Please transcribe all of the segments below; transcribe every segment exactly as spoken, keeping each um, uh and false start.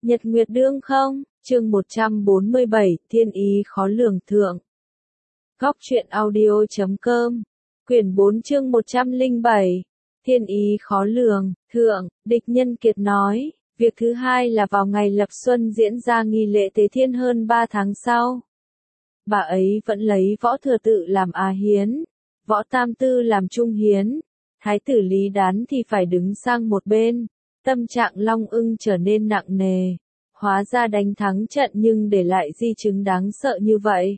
Nhật Nguyệt Đương không, chương một trăm bốn mươi bảy, thiên ý khó lường thượng. Góc truyện audio chấm com, quyển bốn chương một trăm lẻ bảy, thiên ý khó lường, thượng, Địch Nhân Kiệt nói, việc thứ hai là vào ngày lập xuân diễn ra nghi lễ tế thiên hơn ba tháng sau. Bà ấy vẫn lấy Võ Thừa Tự làm á hiến, Võ Tam Tư làm trung hiến, Thái tử Lý Đán thì phải đứng sang một bên. Tâm trạng Long Ưng trở nên nặng nề, hóa ra đánh thắng trận nhưng để lại di chứng đáng sợ như vậy.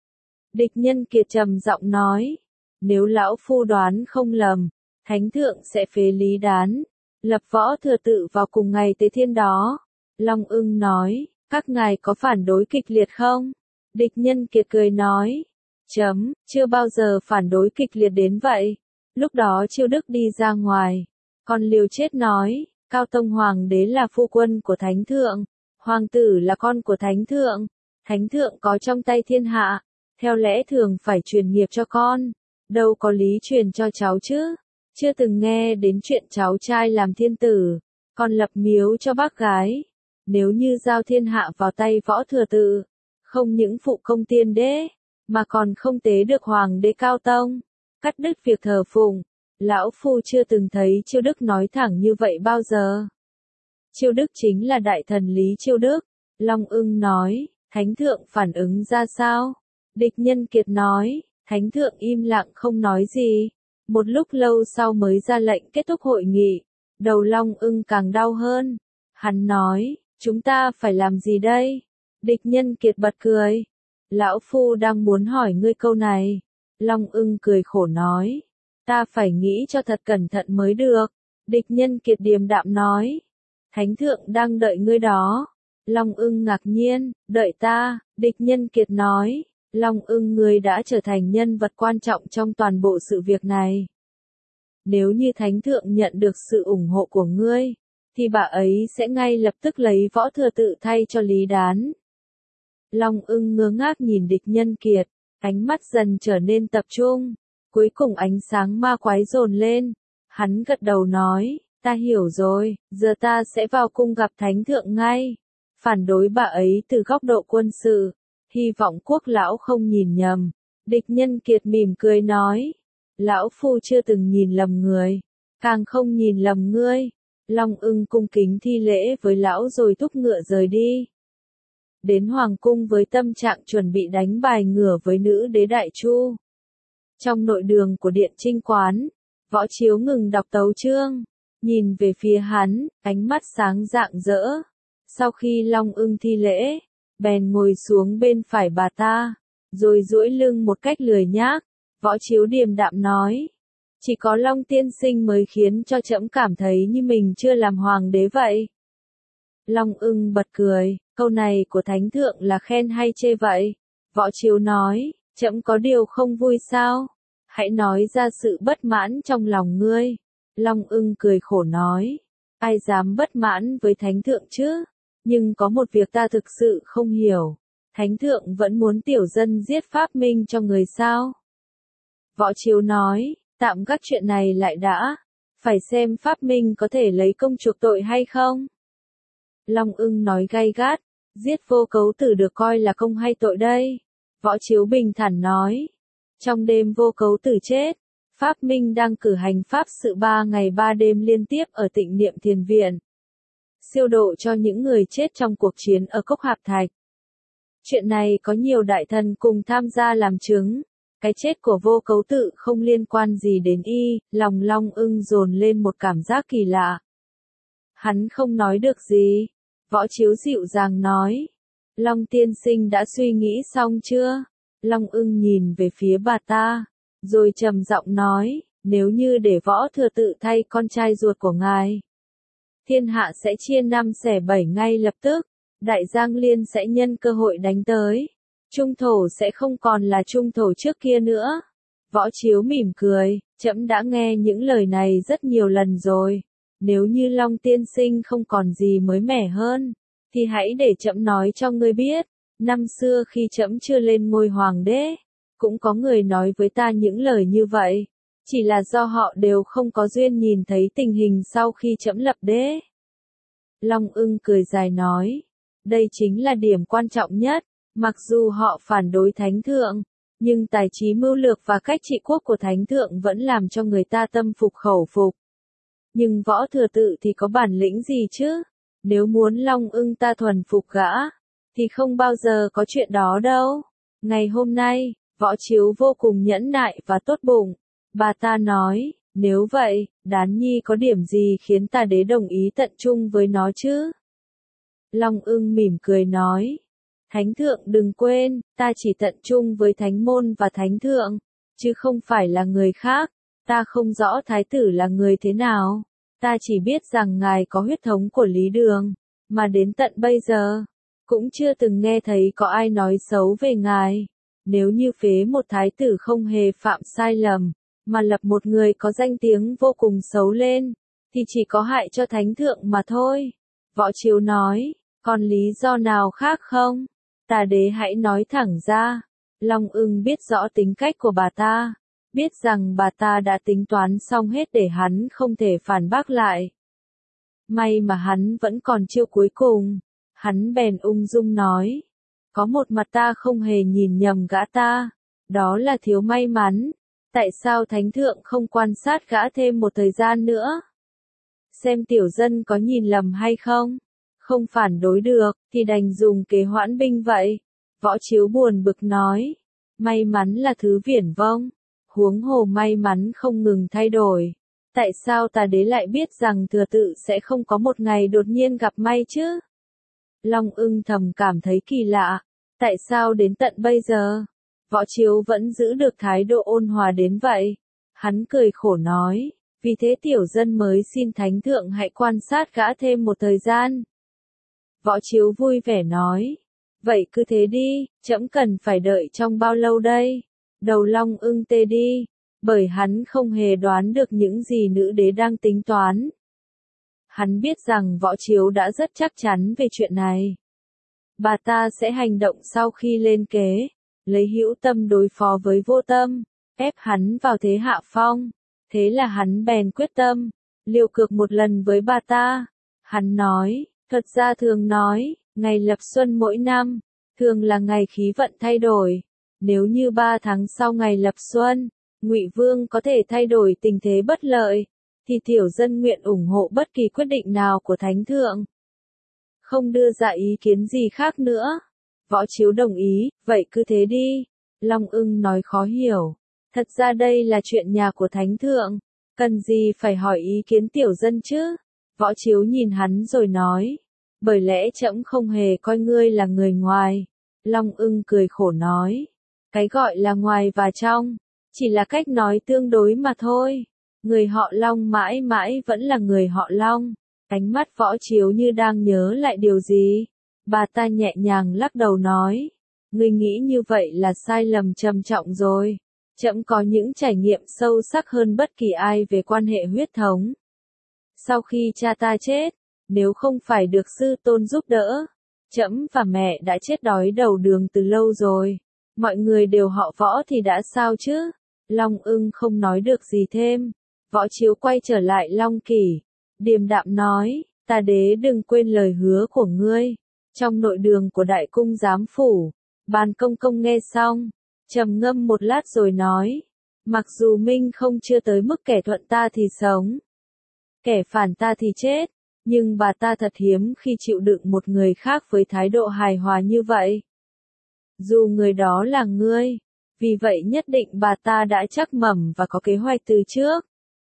Địch Nhân Kiệt trầm giọng nói, nếu lão phu đoán không lầm, Thánh thượng sẽ phế Lý Đán, lập Võ Thừa Tự vào cùng ngày tế thiên đó. Long Ưng nói, các ngài có phản đối kịch liệt không? Địch Nhân Kiệt cười nói, chấm, chưa bao giờ phản đối kịch liệt đến vậy. Lúc đó Chiêu Đức đi ra ngoài, còn liều chết nói, Cao Tông Hoàng đế là phu quân của Thánh thượng, Hoàng tử là con của Thánh thượng, Thánh thượng có trong tay thiên hạ, theo lẽ thường phải truyền nghiệp cho con, đâu có lý truyền cho cháu chứ, chưa từng nghe đến chuyện cháu trai làm thiên tử, còn lập miếu cho bác gái, nếu như giao thiên hạ vào tay Võ Thừa Tự, không những phụ công tiên đế, mà còn không tế được Hoàng đế Cao Tông, cắt đứt việc thờ phụng. Lão phu chưa từng thấy Chiêu Đức nói thẳng như vậy bao giờ. Chiêu Đức chính là đại thần Lý Chiêu Đức. Long Ưng nói, Thánh thượng phản ứng ra sao? Địch Nhân Kiệt nói, Thánh thượng im lặng không nói gì. Một lúc lâu sau mới ra lệnh kết thúc hội nghị. Đầu Long Ưng càng đau hơn. Hắn nói, chúng ta phải làm gì đây? Địch Nhân Kiệt bật cười. Lão phu đang muốn hỏi ngươi câu này. Long Ưng cười khổ nói. Ta phải nghĩ cho thật cẩn thận mới được. Địch Nhân Kiệt điềm đạm nói. Thánh thượng đang đợi ngươi đó. Long Ưng ngạc nhiên, đợi ta, Địch Nhân Kiệt nói. Long Ưng ngươi đã trở thành nhân vật quan trọng trong toàn bộ sự việc này. Nếu như Thánh thượng nhận được sự ủng hộ của ngươi, thì bà ấy sẽ ngay lập tức lấy Võ Thừa Tự thay cho Lý Đán. Long Ưng ngơ ngác nhìn Địch Nhân Kiệt, ánh mắt dần trở nên tập trung. Cuối cùng ánh sáng ma quái dồn lên, hắn gật đầu nói, ta hiểu rồi, giờ ta sẽ vào cung gặp Thánh thượng ngay. Phản đối bà ấy từ góc độ quân sự, hy vọng Quốc lão không nhìn nhầm. Địch Nhân Kiệt mỉm cười nói, lão phu chưa từng nhìn lầm người, càng không nhìn lầm ngươi. Long Ưng cung kính thi lễ với lão rồi thúc ngựa rời đi. Đến hoàng cung với tâm trạng chuẩn bị đánh bài ngửa với nữ đế Đại Chu. Trong nội đường của Điện Trinh Quán, Võ Chiếu ngừng đọc tấu chương, nhìn về phía hắn, ánh mắt sáng rạng rỡ. Sau khi Long Ưng thi lễ, bèn ngồi xuống bên phải bà ta, rồi duỗi lưng một cách lười nhác. Võ Chiếu điềm đạm nói, chỉ có Long tiên sinh mới khiến cho trẫm cảm thấy như mình chưa làm hoàng đế vậy. Long Ưng bật cười, câu này của Thánh thượng là khen hay chê vậy? Võ Chiếu nói, trẫm có điều không vui sao? Hãy nói ra sự bất mãn trong lòng ngươi. Long Ưng cười khổ nói, ai dám bất mãn với Thánh thượng chứ? Nhưng có một việc ta thực sự không hiểu. Thánh thượng vẫn muốn tiểu dân giết Pháp Minh cho người sao? Võ Chiếu nói, tạm gác chuyện này lại đã. Phải xem Pháp Minh có thể lấy công chuộc tội hay không? Long Ưng nói gay gắt, giết Vô Cấu Tử được coi là công hay tội đây? Võ Chiếu bình thản nói, trong đêm Vô Cấu Tử chết, Pháp Minh đang cử hành pháp sự ba ngày ba đêm liên tiếp ở Tịnh Niệm Thiền Viện, siêu độ cho những người chết trong cuộc chiến ở Cốc Hạp Thạch. Chuyện này có nhiều đại thần cùng tham gia làm chứng. Cái chết của Vô Cấu Tử không liên quan gì đến y. Lòng Long Ưng dồn lên một cảm giác kỳ lạ. Hắn không nói được gì. Võ Chiếu dịu dàng nói, Long tiên sinh đã suy nghĩ xong chưa? Long Ưng nhìn về phía bà ta, rồi trầm giọng nói, nếu như để Võ Thừa Tự thay con trai ruột của ngài, thiên hạ sẽ chia năm xẻ bảy ngay lập tức. Đại Giang Liên sẽ nhân cơ hội đánh tới. Trung thổ sẽ không còn là trung thổ trước kia nữa. Võ Chiếu mỉm cười, trẫm đã nghe những lời này rất nhiều lần rồi. Nếu như Long tiên sinh không còn gì mới mẻ hơn, thì hãy để trẫm nói cho ngươi biết. Năm xưa khi trẫm chưa lên ngôi hoàng đế, cũng có người nói với ta những lời như vậy. Chỉ là do họ đều không có duyên nhìn thấy tình hình sau khi trẫm lập đế. Long Ưng cười dài nói. Đây chính là điểm quan trọng nhất. Mặc dù họ phản đối Thánh Thượng, nhưng tài trí mưu lược và cách trị quốc của Thánh Thượng vẫn làm cho người ta tâm phục khẩu phục. Nhưng Võ Thừa Tự thì có bản lĩnh gì chứ? Nếu muốn Long Ưng ta thuần phục gã, thì không bao giờ có chuyện đó đâu. Ngày hôm nay, Võ Chiếu vô cùng nhẫn nại và tốt bụng. Bà ta nói, nếu vậy, Đán Nhi có điểm gì khiến ta đế đồng ý tận chung với nó chứ? Long Ưng mỉm cười nói. Thánh Thượng đừng quên, ta chỉ tận chung với Thánh Môn và Thánh Thượng, chứ không phải là người khác. Ta không rõ Thái tử là người thế nào. Ta chỉ biết rằng ngài có huyết thống của Lý Đường, mà đến tận bây giờ, cũng chưa từng nghe thấy có ai nói xấu về ngài. Nếu như phế một thái tử không hề phạm sai lầm, mà lập một người có danh tiếng vô cùng xấu lên, thì chỉ có hại cho Thánh Thượng mà thôi. Võ Chiếu nói, còn lý do nào khác không? Ta đế hãy nói thẳng ra. Long Ưng biết rõ tính cách của bà ta, biết rằng bà ta đã tính toán xong hết để hắn không thể phản bác lại. May mà hắn vẫn còn chiêu cuối cùng. Hắn bèn ung dung nói. Có một mặt ta không hề nhìn nhầm gã ta. Đó là thiếu may mắn. Tại sao Thánh Thượng không quan sát gã thêm một thời gian nữa? Xem tiểu dân có nhìn lầm hay không? Không phản đối được, thì đành dùng kế hoãn binh vậy. Võ Chiếu buồn bực nói. May mắn là thứ viển vông. Huống hồ may mắn không ngừng thay đổi. Tại sao ta đế lại biết rằng Thừa Tự sẽ không có một ngày đột nhiên gặp may chứ? Long Ưng thầm cảm thấy kỳ lạ. Tại sao đến tận bây giờ, Võ Chiếu vẫn giữ được thái độ ôn hòa đến vậy? Hắn cười khổ nói, vì thế tiểu dân mới xin Thánh Thượng hãy quan sát gã thêm một thời gian. Võ Chiếu vui vẻ nói, vậy cứ thế đi, trẫm cần phải đợi trong bao lâu đây? Đầu Long Ưng tê đi, bởi hắn không hề đoán được những gì nữ đế đang tính toán. Hắn biết rằng Võ Chiếu đã rất chắc chắn về chuyện này. Bà ta sẽ hành động sau khi lên kế, lấy hữu tâm đối phó với vô tâm, ép hắn vào thế hạ phong. Thế là hắn bèn quyết tâm, liều cược một lần với bà ta. Hắn nói, thật ra thường nói, ngày lập xuân mỗi năm, thường là ngày khí vận thay đổi. Nếu như ba tháng sau ngày lập xuân, Ngụy Vương có thể thay đổi tình thế bất lợi, thì tiểu dân nguyện ủng hộ bất kỳ quyết định nào của Thánh Thượng. Không đưa ra ý kiến gì khác nữa. Võ Chiếu đồng ý, vậy cứ thế đi. Long Ưng nói khó hiểu. Thật ra đây là chuyện nhà của Thánh Thượng, cần gì phải hỏi ý kiến tiểu dân chứ? Võ Chiếu nhìn hắn rồi nói, bởi lẽ trẫm không hề coi ngươi là người ngoài. Long Ưng cười khổ nói, cái gọi là ngoài và trong, chỉ là cách nói tương đối mà thôi. Người họ Long mãi mãi vẫn là người họ Long. Ánh mắt Võ Chiếu như đang nhớ lại điều gì. Bà ta nhẹ nhàng lắc đầu nói, ngươi nghĩ như vậy là sai lầm trầm trọng rồi. Trẫm có những trải nghiệm sâu sắc hơn bất kỳ ai về quan hệ huyết thống. Sau khi cha ta chết, nếu không phải được sư tôn giúp đỡ, trẫm và mẹ đã chết đói đầu đường từ lâu rồi. Mọi người đều họ Võ thì đã sao chứ? Long Ưng không nói được gì thêm. Võ Chiếu quay trở lại Long Kỷ, điềm đạm nói, ta đế đừng quên lời hứa của ngươi. Trong nội đường của đại cung giám phủ, Bàn Công Công nghe xong, trầm ngâm một lát rồi nói, mặc dù Minh không chưa tới mức kẻ thuận ta thì sống, kẻ phản ta thì chết, nhưng bà ta thật hiếm khi chịu đựng một người khác với thái độ hài hòa như vậy. Dù người đó là ngươi, vì vậy nhất định bà ta đã chắc mẩm và có kế hoạch từ trước.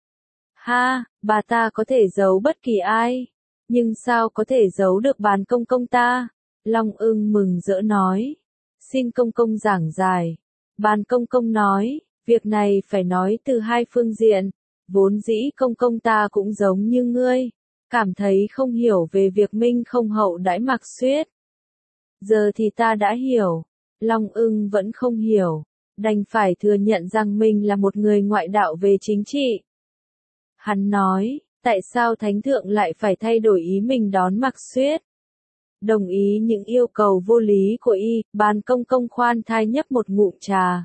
Ha, bà ta có thể giấu bất kỳ ai, nhưng sao có thể giấu được Bàn Công Công ta? Long Ưng mừng rỡ nói, xin Công Công giảng giải. Bàn Công Công nói, việc này phải nói từ hai phương diện. Vốn dĩ Công Công ta cũng giống như ngươi, cảm thấy không hiểu về việc Minh không hậu đãi Mạc Xuyết. Giờ thì ta đã hiểu. Long Ưng vẫn không hiểu, đành phải thừa nhận rằng mình là một người ngoại đạo về chính trị. Hắn nói, tại sao Thánh Thượng lại phải thay đổi ý mình đón Mạc Xuyết? Đồng ý những yêu cầu vô lý của y. Bàn Công Công khoan thai nhấp một ngụm trà,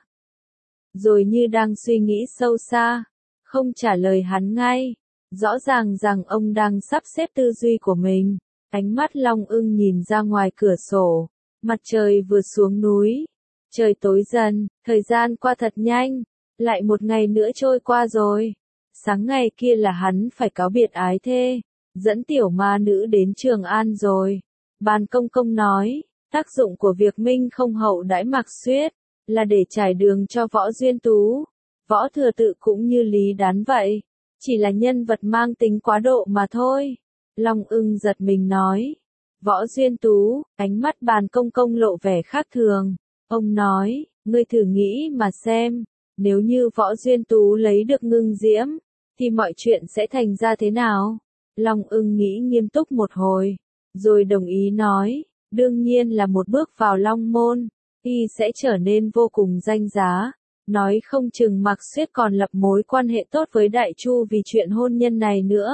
rồi như đang suy nghĩ sâu xa, không trả lời hắn ngay. Rõ ràng rằng ông đang sắp xếp tư duy của mình. Ánh mắt Long Ưng nhìn ra ngoài cửa sổ, mặt trời vừa xuống núi, trời tối dần, thời gian qua thật nhanh, lại một ngày nữa trôi qua rồi. Sáng ngày kia là hắn phải cáo biệt ái thê, dẫn tiểu ma nữ đến Trường An rồi. Bàn Công Công nói, tác dụng của việc Minh không hậu đãi Mạc Xuyết, là để trải đường cho Võ Duyên Tú. Võ Thừa Tự cũng như Lý Đán vậy, chỉ là nhân vật mang tính quá độ mà thôi. Long Ưng giật mình nói, Võ Duyên Tú, ánh mắt Bàn Công Công lộ vẻ khác thường. Ông nói, ngươi thử nghĩ mà xem, nếu như Võ Duyên Tú lấy được Ngưng Diễm, thì mọi chuyện sẽ thành ra thế nào? Long Ưng nghĩ nghiêm túc một hồi, rồi đồng ý nói, đương nhiên là một bước vào Long Môn, y sẽ trở nên vô cùng danh giá. Nói không chừng Mạc Xuyết còn lập mối quan hệ tốt với Đại Chu vì chuyện hôn nhân này nữa.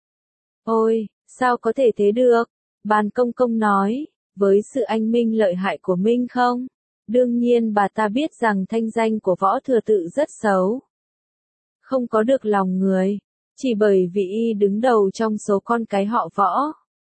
Ôi, sao có thể thế được? Bàn Công Công nói, với sự anh minh lợi hại của Minh không? Đương nhiên bà ta biết rằng thanh danh của Võ Thừa Tự rất xấu. Không có được lòng người, chỉ bởi vì y đứng đầu trong số con cái họ Võ.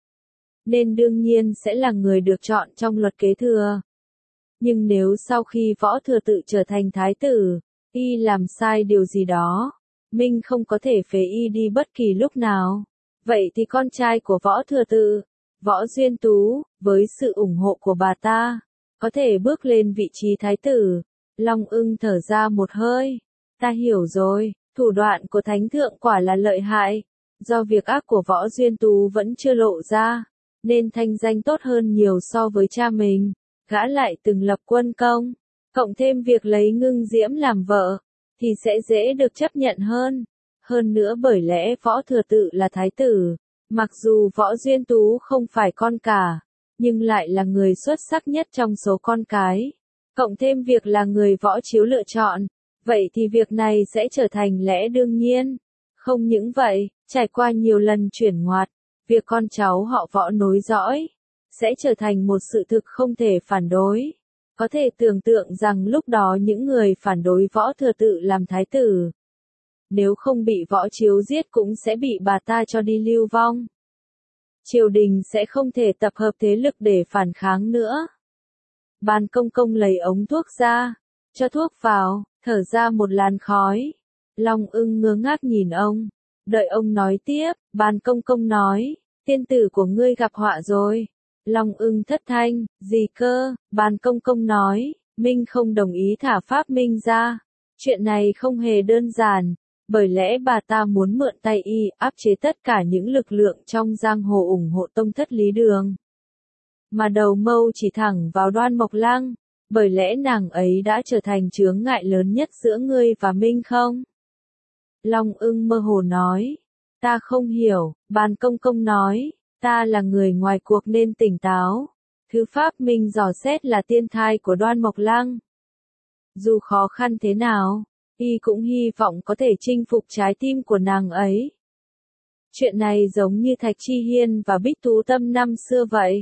Nên đương nhiên sẽ là người được chọn trong luật kế thừa. Nhưng nếu sau khi Võ Thừa Tự trở thành thái tử, y làm sai điều gì đó, Minh không có thể phế y đi bất kỳ lúc nào. Vậy thì con trai của Võ Thừa Tự, Võ Duyên Tú, với sự ủng hộ của bà ta, có thể bước lên vị trí thái tử. Long Ưng thở ra một hơi. Ta hiểu rồi, thủ đoạn của Thánh Thượng quả là lợi hại. Do việc ác của Võ Duyên Tú vẫn chưa lộ ra, nên thanh danh tốt hơn nhiều so với cha mình. Gã lại từng lập quân công, cộng thêm việc lấy Ngưng Diễm làm vợ, thì sẽ dễ được chấp nhận hơn. Hơn nữa bởi lẽ Võ Thừa Tự là thái tử, mặc dù Võ Duyên Tú không phải con cả, nhưng lại là người xuất sắc nhất trong số con cái. Cộng thêm việc là người Võ Chiếu lựa chọn, vậy thì việc này sẽ trở thành lẽ đương nhiên. Không những vậy, trải qua nhiều lần chuyển ngoặt, việc con cháu họ Võ nối dõi sẽ trở thành một sự thực không thể phản đối. Có thể tưởng tượng rằng lúc đó những người phản đối Võ Thừa Tự làm thái tử, nếu không bị Võ Chiếu giết cũng sẽ bị bà ta cho đi lưu vong. Triều đình sẽ không thể tập hợp thế lực để phản kháng nữa. Bàn Công Công lấy ống thuốc ra, cho thuốc vào, thở ra một làn khói. Long Ưng ngơ ngác nhìn ông. Đợi ông nói tiếp, Bàn Công Công nói, tiên tử của ngươi gặp họa rồi. Long Ưng thất thanh, gì cơ? Bàn Công Công nói, Minh không đồng ý thả Pháp Minh ra. Chuyện này không hề đơn giản, bởi lẽ bà ta muốn mượn tay y áp chế tất cả những lực lượng trong giang hồ ủng hộ tông thất Lý Đường. Mà đầu mâu chỉ thẳng vào Đoan Mộc Lăng, bởi lẽ nàng ấy đã trở thành chướng ngại lớn nhất giữa ngươi và Minh không? Long Ưng mơ hồ nói, ta không hiểu. Bàn Công Công nói, ta là người ngoài cuộc nên tỉnh táo. Thứ Pháp Minh dò xét là tiên thai của Đoan Mộc Lăng. Dù khó khăn thế nào, y cũng hy vọng có thể chinh phục trái tim của nàng ấy. Chuyện này giống như Thạch Chi Hiên và Bích Tú Tâm năm xưa vậy.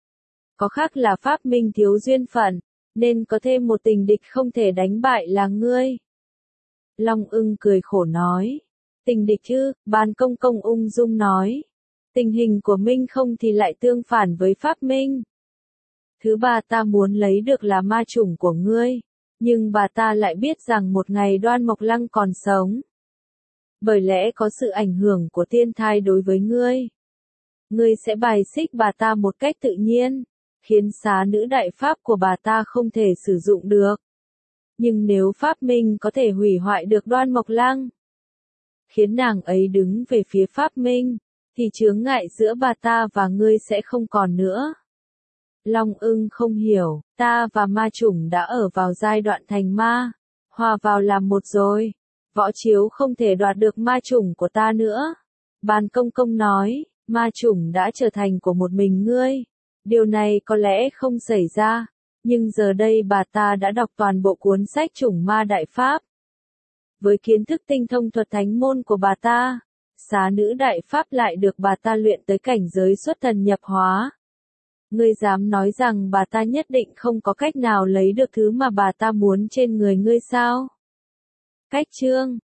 Có khác là Pháp Minh thiếu duyên phận, nên có thêm một tình địch không thể đánh bại là ngươi. Long Ưng cười khổ nói, tình địch chứ? Bàn Công Công ung dung nói, tình hình của Minh không thì lại tương phản với Pháp Minh. Thứ bà ta muốn lấy được là ma chủng của ngươi, nhưng bà ta lại biết rằng một ngày Đoan Mộc Lăng còn sống. Bởi lẽ có sự ảnh hưởng của tiên thai đối với ngươi, ngươi sẽ bài xích bà ta một cách tự nhiên, khiến xá nữ đại pháp của bà ta không thể sử dụng được. Nhưng nếu Pháp Minh có thể hủy hoại được Đoan Mộc Lăng, khiến nàng ấy đứng về phía Pháp Minh, thì chướng ngại giữa bà ta và ngươi sẽ không còn nữa. Long Ưng không hiểu, ta và ma chủng đã ở vào giai đoạn thành ma, hòa vào làm một rồi. Võ Chiếu không thể đoạt được ma chủng của ta nữa. Bàn Công Công nói, ma chủng đã trở thành của một mình ngươi. Điều này có lẽ không xảy ra, nhưng giờ đây bà ta đã đọc toàn bộ cuốn sách Chủng Ma Đại Pháp. Với kiến thức tinh thông thuật thánh môn của bà ta, xá nữ đại pháp lại được bà ta luyện tới cảnh giới xuất thần nhập hóa. Ngươi dám nói rằng bà ta nhất định không có cách nào lấy được thứ mà bà ta muốn trên người ngươi sao? Cách chương